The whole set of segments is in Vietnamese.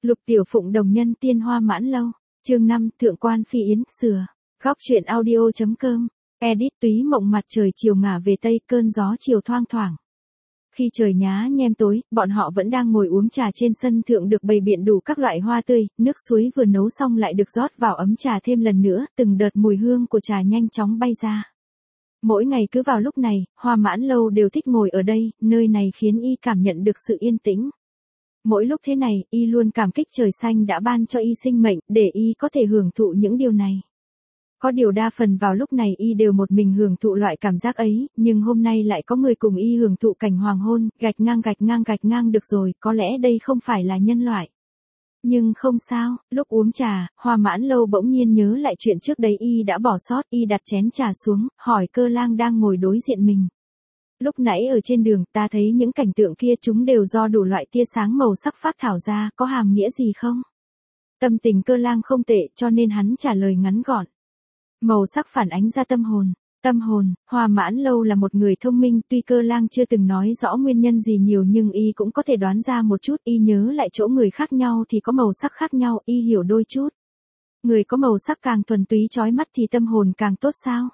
Lục Tiểu Phụng đồng nhân tiên Hoa Mãn Lâu. Chương 5, Thượng quan Phi Yến sửa. Góc truyện audio.com. Edit Túy Mộng. Mặt trời chiều ngả về tây, cơn gió chiều thoang thoảng. Khi trời nhá nhem tối, bọn họ vẫn đang ngồi uống trà trên sân thượng được bày biện đủ các loại hoa tươi, nước suối vừa nấu xong lại được rót vào ấm trà thêm lần nữa, từng đợt mùi hương của trà nhanh chóng bay ra. Mỗi ngày cứ vào lúc này, Hoa Mãn Lâu đều thích ngồi ở đây, nơi này khiến y cảm nhận được sự yên tĩnh. Mỗi lúc thế này, y luôn cảm kích trời xanh đã ban cho y sinh mệnh, để y có thể hưởng thụ những điều này. Có điều đa phần vào lúc này y đều một mình hưởng thụ loại cảm giác ấy, nhưng hôm nay lại có người cùng y hưởng thụ cảnh hoàng hôn, gạch ngang được rồi, có lẽ đây không phải là nhân loại. Nhưng không sao, lúc uống trà, Hoa Mãn Lâu bỗng nhiên nhớ lại chuyện trước đây y đã bỏ sót, y đặt chén trà xuống, hỏi Cơ Lang đang ngồi đối diện mình. Lúc nãy ở trên đường ta thấy những cảnh tượng kia chúng đều do đủ loại tia sáng màu sắc phát thảo ra, có hàm nghĩa gì không? Tâm tình Cơ Lang không tệ cho nên hắn trả lời ngắn gọn. Màu sắc phản ánh ra tâm hồn. Tâm hồn, Hoa Mãn Lâu là một người thông minh, tuy Cơ Lang chưa từng nói rõ nguyên nhân gì nhiều nhưng y cũng có thể đoán ra một chút, y nhớ lại chỗ người khác nhau thì có màu sắc khác nhau, y hiểu đôi chút. Người có màu sắc càng thuần túy chói mắt thì tâm hồn càng tốt sao?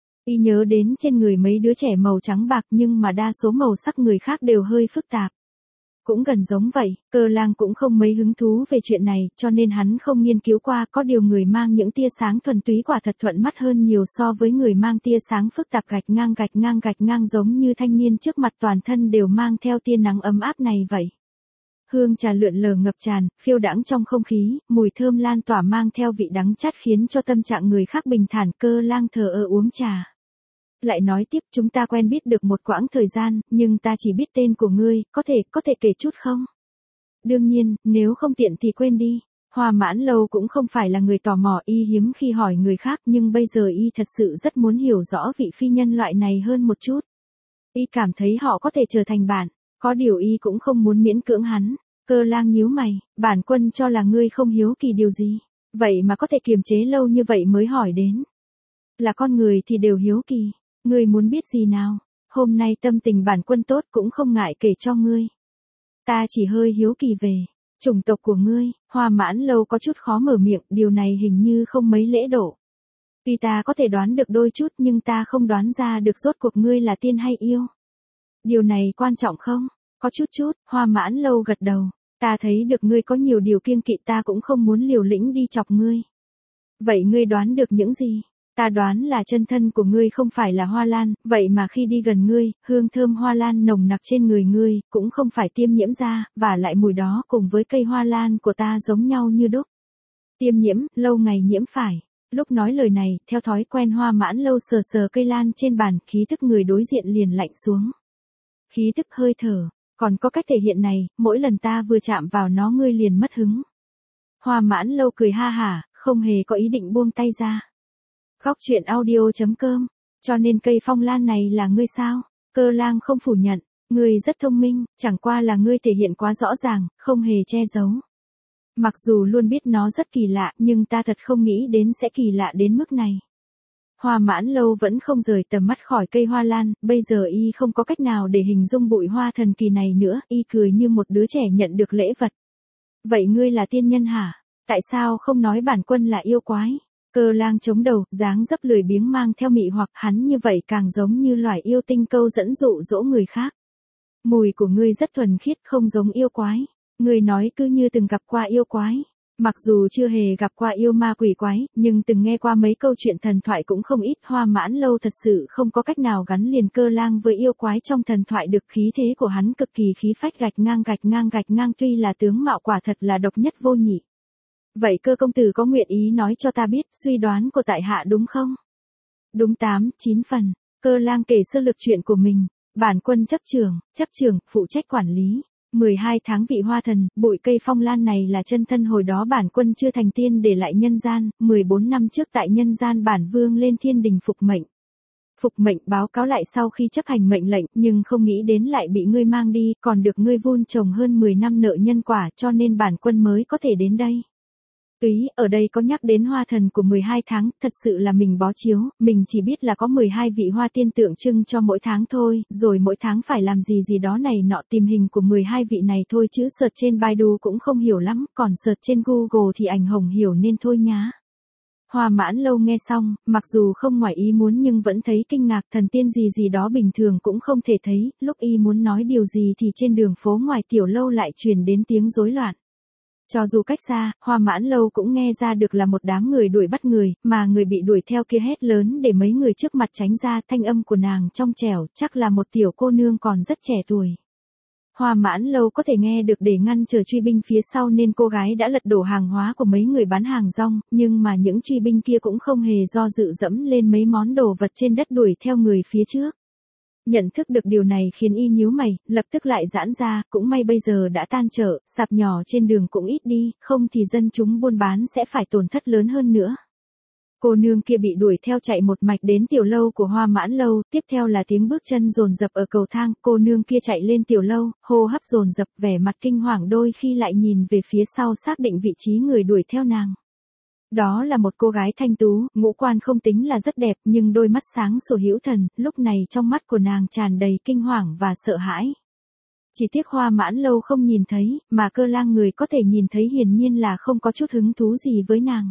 Y nhớ đến trên người mấy đứa trẻ màu trắng bạc nhưng mà đa số màu sắc người khác đều hơi phức tạp. Cũng gần giống vậy, Cơ Lang cũng không mấy hứng thú về chuyện này, cho nên hắn không nghiên cứu qua, có điều người mang những tia sáng thuần túy quả thật thuận mắt hơn nhiều so với người mang tia sáng phức tạp gạch ngang giống như thanh niên trước mặt toàn thân đều mang theo tia nắng ấm áp này vậy. Hương trà lượn lờ ngập tràn, phiêu đãng trong không khí, mùi thơm lan tỏa mang theo vị đắng chát khiến cho tâm trạng người khác bình thản. Cơ Lang thờ ơ uống trà. Lại nói tiếp, chúng ta quen biết được một quãng thời gian, nhưng ta chỉ biết tên của ngươi, có thể kể chút không? Đương nhiên, nếu không tiện thì quên đi. Hoa Mãn Lâu cũng không phải là người tò mò, y hiếm khi hỏi người khác, nhưng bây giờ y thật sự rất muốn hiểu rõ vị phi nhân loại này hơn một chút. Y cảm thấy họ có thể trở thành bạn, có điều y cũng không muốn miễn cưỡng hắn. Cơ Lang nhíu mày, bản quân cho là ngươi không hiếu kỳ điều gì, vậy mà có thể kiềm chế lâu như vậy mới hỏi đến. Là con người thì đều hiếu kỳ. Ngươi muốn biết gì nào? Hôm nay tâm tình bản quân tốt cũng không ngại kể cho ngươi. Ta chỉ hơi hiếu kỳ về chủng tộc của ngươi. Hoa Mãn Lâu có chút khó mở miệng, điều này hình như không mấy lễ độ. Tuy ta có thể đoán được đôi chút nhưng ta không đoán ra được rốt cuộc ngươi là tiên hay yêu. Điều này quan trọng không? Có chút, Hoa Mãn Lâu gật đầu. Ta thấy được ngươi có nhiều điều kiêng kỵ, ta cũng không muốn liều lĩnh đi chọc ngươi. Vậy ngươi đoán được những gì? Ta đoán là chân thân của ngươi không phải là hoa lan, vậy mà khi đi gần ngươi, hương thơm hoa lan nồng nặc trên người ngươi, cũng không phải tiêm nhiễm ra, và lại mùi đó cùng với cây hoa lan của ta giống nhau như đúc. Tiêm nhiễm, lâu ngày nhiễm phải. Lúc nói lời này, theo thói quen Hoa Mãn Lâu sờ cây lan trên bàn, khí tức người đối diện liền lạnh xuống. Khí tức hơi thở, còn có cách thể hiện này, mỗi lần ta vừa chạm vào nó ngươi liền mất hứng. Hoa Mãn Lâu cười ha hả, không hề có ý định buông tay ra. Góc truyện audio.com. Cho nên cây phong lan này là ngươi sao? Cơ Lang không phủ nhận. Ngươi rất thông minh, chẳng qua là ngươi thể hiện quá rõ ràng, không hề che giấu. Mặc dù luôn biết nó rất kỳ lạ, nhưng ta thật không nghĩ đến sẽ kỳ lạ đến mức này. Hoa Mãn Lâu vẫn không rời tầm mắt khỏi cây hoa lan, bây giờ y không có cách nào để hình dung bụi hoa thần kỳ này nữa, y cười như một đứa trẻ nhận được lễ vật. Vậy ngươi là tiên nhân hả? Tại sao không nói bản quân là yêu quái? Cơ Lang chống đầu, dáng dấp lười biếng mang theo mị hoặc, hắn như vậy càng giống như loài yêu tinh câu dẫn dụ dỗ người khác. Mùi của ngươi rất thuần khiết, không giống yêu quái. Ngươi nói cứ như từng gặp qua yêu quái. Mặc dù chưa hề gặp qua yêu ma quỷ quái, nhưng từng nghe qua mấy câu chuyện thần thoại cũng không ít. Hoa Mãn Lâu thật sự không có cách nào gắn liền Cơ Lang với yêu quái trong thần thoại được. Khí thế của hắn cực kỳ khí phách, gạch ngang tuy là tướng mạo quả thật là độc nhất vô nhị. Vậy Cơ công tử có nguyện ý nói cho ta biết suy đoán của tại hạ đúng không? Đúng 8-9 phần. Cơ Lang kể sơ lược chuyện của mình. Bản quân chấp trưởng, phụ trách quản lý. 12 tháng vị hoa thần, bụi cây phong lan này là chân thân hồi đó bản quân chưa thành tiên để lại nhân gian, 14 năm trước tại nhân gian bản vương lên thiên đình phục mệnh. Phục mệnh báo cáo lại sau khi chấp hành mệnh lệnh, nhưng không nghĩ đến lại bị ngươi mang đi, còn được ngươi vun trồng hơn 10 năm nợ nhân quả, cho nên bản quân mới có thể đến đây. Túy, ở đây có nhắc đến hoa thần của 12 tháng, thật sự là mình bó chiếu, mình chỉ biết là có 12 vị hoa tiên tượng trưng cho mỗi tháng thôi, rồi mỗi tháng phải làm gì gì đó này nọ tìm hình của 12 vị này thôi chứ search trên Baidu cũng không hiểu lắm, còn search trên Google thì ảnh hồng hiểu nên thôi nhá. Hoa Mãn Lâu nghe xong, mặc dù không ngoài ý muốn nhưng vẫn thấy kinh ngạc, thần tiên gì gì đó bình thường cũng không thể thấy, lúc y muốn nói điều gì thì trên đường phố ngoài tiểu lâu lại truyền đến tiếng rối loạn. Cho dù cách xa, Hoa Mãn Lâu cũng nghe ra được là một đám người đuổi bắt người, mà người bị đuổi theo kia hét lớn để mấy người trước mặt tránh ra, thanh âm của nàng trong trẻo, chắc là một tiểu cô nương còn rất trẻ tuổi. Hoa Mãn Lâu có thể nghe được để ngăn chờ truy binh phía sau nên cô gái đã lật đổ hàng hóa của mấy người bán hàng rong, nhưng mà những truy binh kia cũng không hề do dự dẫm lên mấy món đồ vật trên đất đuổi theo người phía trước. Nhận thức được điều này khiến y nhíu mày, lập tức lại giãn ra, cũng may bây giờ đã tan chợ, sạp nhỏ trên đường cũng ít đi, không thì dân chúng buôn bán sẽ phải tổn thất lớn hơn nữa. Cô nương kia bị đuổi theo chạy một mạch đến tiểu lâu của Hoa Mãn Lâu, tiếp theo là tiếng bước chân dồn dập ở cầu thang, cô nương kia chạy lên tiểu lâu, hô hấp dồn dập, vẻ mặt kinh hoàng đôi khi lại nhìn về phía sau xác định vị trí người đuổi theo nàng. Đó là một cô gái thanh tú, ngũ quan không tính là rất đẹp nhưng đôi mắt sáng sủa hữu thần, lúc này trong mắt của nàng tràn đầy kinh hoàng và sợ hãi. Chỉ tiếc Hoa Mãn Lâu không nhìn thấy, mà Cơ Lang người có thể nhìn thấy hiển nhiên là không có chút hứng thú gì với nàng.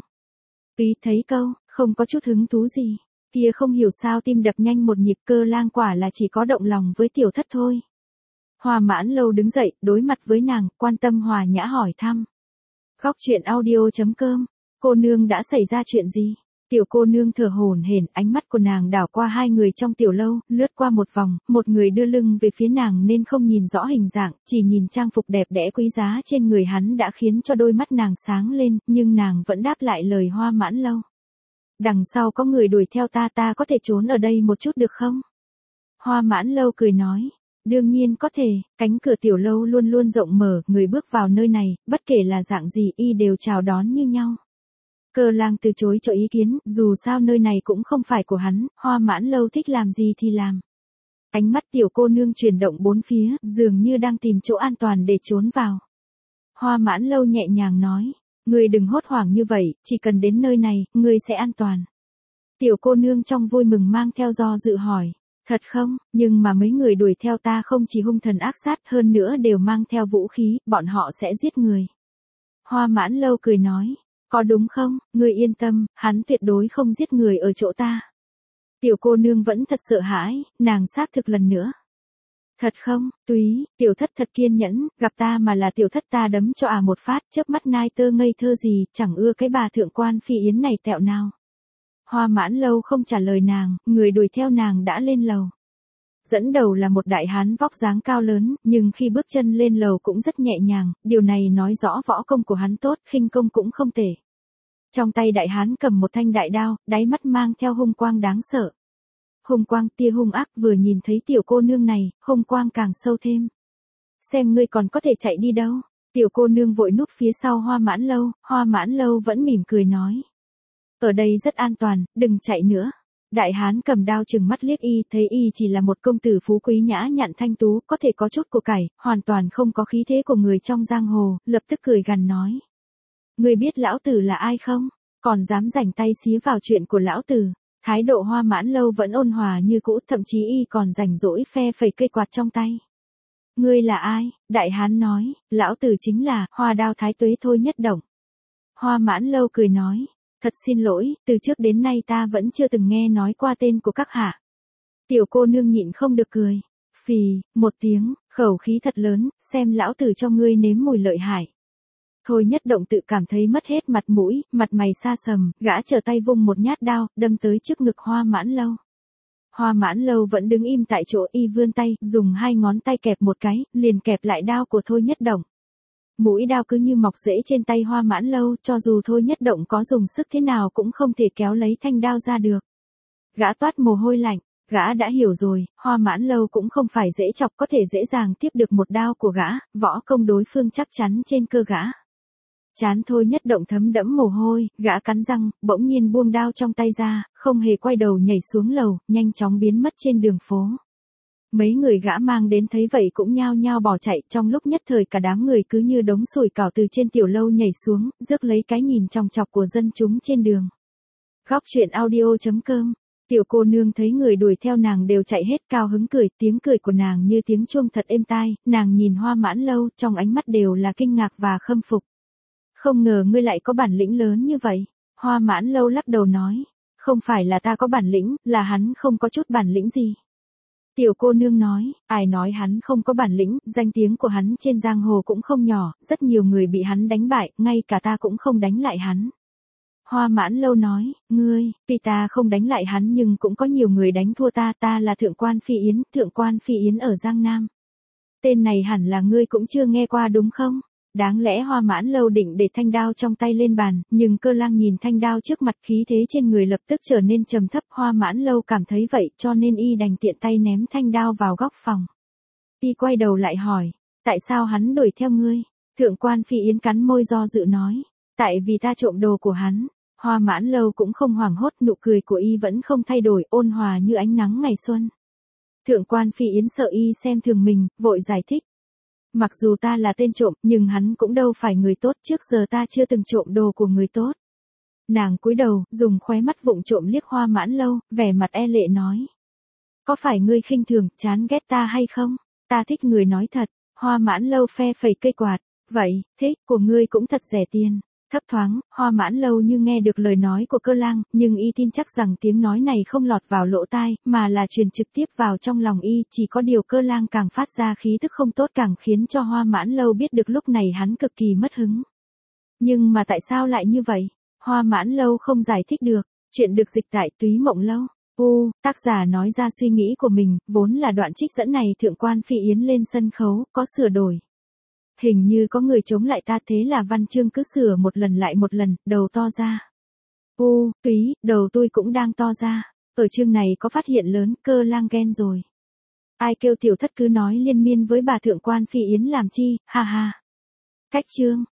Ý thấy câu, không có chút hứng thú gì, kia không hiểu sao tim đập nhanh một nhịp, Cơ Lang quả là chỉ có động lòng với tiểu thất thôi. Hoa Mãn Lâu đứng dậy, đối mặt với nàng, quan tâm hòa nhã hỏi thăm. Góc truyện audio.com, cô nương đã xảy ra chuyện gì? Tiểu cô nương thở hổn hển, ánh mắt của nàng đảo qua hai người trong tiểu lâu, lướt qua một vòng, một người đưa lưng về phía nàng nên không nhìn rõ hình dạng, chỉ nhìn trang phục đẹp đẽ quý giá trên người hắn đã khiến cho đôi mắt nàng sáng lên, nhưng nàng vẫn đáp lại lời Hoa Mãn Lâu. Đằng sau có người đuổi theo ta, ta có thể trốn ở đây một chút được không? Hoa Mãn Lâu cười nói. Đương nhiên có thể, cánh cửa tiểu lâu luôn luôn rộng mở, người bước vào nơi này, bất kể là dạng gì y đều chào đón như nhau. Cơ Lang từ chối cho ý kiến, dù sao nơi này cũng không phải của hắn, Hoa Mãn Lâu thích làm gì thì làm. Ánh mắt tiểu cô nương chuyển động bốn phía, dường như đang tìm chỗ an toàn để trốn vào. Hoa Mãn Lâu nhẹ nhàng nói, ngươi đừng hốt hoảng như vậy, chỉ cần đến nơi này, ngươi sẽ an toàn. Tiểu cô nương trong vui mừng mang theo do dự hỏi, thật không, nhưng mà mấy người đuổi theo ta không chỉ hung thần ác sát hơn nữa đều mang theo vũ khí, bọn họ sẽ giết người. Hoa Mãn Lâu cười nói, có đúng không, ngươi yên tâm, hắn tuyệt đối không giết người ở chỗ ta. Tiểu cô nương vẫn thật sợ hãi, nàng xác thực lần nữa. Thật không, Túy, tiểu thất thật kiên nhẫn, gặp ta mà là tiểu thất ta đấm cho một phát, chớp mắt nai tơ ngây thơ gì, chẳng ưa cái bà thượng quan phi yến này tẹo nào. Hoa Mãn Lâu không trả lời nàng, người đuổi theo nàng đã lên lầu. Dẫn đầu là một đại hán vóc dáng cao lớn, nhưng khi bước chân lên lầu cũng rất nhẹ nhàng, điều này nói rõ võ công của hắn tốt, khinh công cũng không tệ. Trong tay đại hán cầm một thanh đại đao, đáy mắt mang theo hung quang đáng sợ. Hung quang tia hung ác, vừa nhìn thấy tiểu cô nương này, hung quang càng sâu thêm. Xem ngươi còn có thể chạy đi đâu. Tiểu cô nương vội núp phía sau Hoa Mãn Lâu, Hoa Mãn Lâu vẫn mỉm cười nói. Ở đây rất an toàn, đừng chạy nữa. Đại hán cầm đao chừng mắt liếc y, thấy y chỉ là một công tử phú quý nhã nhặn thanh tú, có thể có chút của cải, hoàn toàn không có khí thế của người trong giang hồ, lập tức cười gằn nói. Ngươi biết lão tử là ai không? Còn dám rảnh tay xía vào chuyện của lão tử. Thái độ Hoa Mãn Lâu vẫn ôn hòa như cũ, thậm chí y còn rảnh rỗi phe phẩy cây quạt trong tay. Ngươi là ai? Đại hán nói, lão tử chính là Hoa Đao Thái Tuế Thôi Nhất Động. Hoa Mãn Lâu cười nói, thật xin lỗi, từ trước đến nay ta vẫn chưa từng nghe nói qua tên của các hạ. Tiểu cô nương nhịn không được cười. Phì, một tiếng, khẩu khí thật lớn, xem lão tử cho ngươi nếm mùi lợi hại. Thôi Nhất Động tự cảm thấy mất hết mặt mũi, mặt mày xa sầm, gã trở tay vung một nhát đao, đâm tới trước ngực Hoa Mãn Lâu. Hoa Mãn Lâu vẫn đứng im tại chỗ, y vươn tay, dùng hai ngón tay kẹp một cái, liền kẹp lại đao của Thôi Nhất Động. Mũi đao cứ như mọc rễ trên tay Hoa Mãn Lâu, cho dù Thôi Nhất Động có dùng sức thế nào cũng không thể kéo lấy thanh đao ra được. Gã toát mồ hôi lạnh, gã đã hiểu rồi, Hoa Mãn Lâu cũng không phải dễ chọc, có thể dễ dàng tiếp được một đao của gã, võ công đối phương chắc chắn trên cơ gã. Chán Thôi Nhất Động thấm đẫm mồ hôi, gã cắn răng, bỗng nhiên buông đao trong tay ra, không hề quay đầu nhảy xuống lầu, nhanh chóng biến mất trên đường phố. Mấy người gã mang đến thấy vậy cũng nhao nhao bỏ chạy, trong lúc nhất thời cả đám người cứ như đống sủi cảo từ trên tiểu lâu nhảy xuống, rước lấy cái nhìn chòng chọc của dân chúng trên đường. Góc truyện audio.com. Tiểu cô nương thấy người đuổi theo nàng đều chạy hết, cao hứng cười, tiếng cười của nàng như tiếng chuông thật êm tai, nàng nhìn Hoa Mãn Lâu, trong ánh mắt đều là kinh ngạc và khâm phục. Không ngờ ngươi lại có bản lĩnh lớn như vậy. Hoa Mãn Lâu lắc đầu nói, không phải là ta có bản lĩnh, là hắn không có chút bản lĩnh gì. Tiểu cô nương nói, ai nói hắn không có bản lĩnh, danh tiếng của hắn trên giang hồ cũng không nhỏ, rất nhiều người bị hắn đánh bại, ngay cả ta cũng không đánh lại hắn. Hoa Mãn Lâu nói, ngươi, tuy ta không đánh lại hắn nhưng cũng có nhiều người đánh thua ta, ta là Thượng Quan Phi Yến, Thượng Quan Phi Yến ở Giang Nam. Tên này hẳn là ngươi cũng chưa nghe qua đúng không? Đáng lẽ Hoa Mãn Lâu định để thanh đao trong tay lên bàn, nhưng Cơ Lăng nhìn thanh đao trước mặt, khí thế trên người lập tức trở nên trầm thấp. Hoa Mãn Lâu cảm thấy vậy cho nên y đành tiện tay ném thanh đao vào góc phòng. Y quay đầu lại hỏi, tại sao hắn đuổi theo ngươi? Thượng Quan Phi Yến cắn môi do dự nói, tại vì ta trộm đồ của hắn. Hoa Mãn Lâu cũng không hoảng hốt, nụ cười của y vẫn không thay đổi, ôn hòa như ánh nắng ngày xuân. Thượng Quan Phi Yến sợ y xem thường mình, vội giải thích. Mặc dù ta là tên trộm, nhưng hắn cũng đâu phải người tốt, trước giờ ta chưa từng trộm đồ của người tốt. Nàng cúi đầu, dùng khóe mắt vụng trộm liếc Hoa Mãn Lâu, vẻ mặt e lệ nói. Có phải ngươi khinh thường, chán ghét ta hay không? Ta thích người nói thật. Hoa Mãn Lâu phe phẩy cây quạt. Vậy, thích, của ngươi cũng thật rẻ tiền. Thấp thoáng, Hoa Mãn Lâu như nghe được lời nói của Cơ Lang, nhưng y tin chắc rằng tiếng nói này không lọt vào lỗ tai, mà là truyền trực tiếp vào trong lòng y, chỉ có điều Cơ Lang càng phát ra khí tức không tốt càng khiến cho Hoa Mãn Lâu biết được lúc này hắn cực kỳ mất hứng. Nhưng mà tại sao lại như vậy? Hoa Mãn Lâu không giải thích được, chuyện được dịch tại Túy Mộng Lâu. Tác giả nói ra suy nghĩ của mình, vốn là đoạn trích dẫn này Thượng Quan Phi Yến lên sân khấu, có sửa đổi. Hình như có người chống lại ta, thế là văn chương cứ sửa một lần lại một lần, đầu to ra. Túy, đầu tôi cũng đang to ra. Ở chương này có phát hiện lớn, Cơ Lang ghen rồi. Ai kêu tiểu thất cứ nói liên miên với bà Thượng Quan Phi Yến làm chi, ha ha. Cách chương.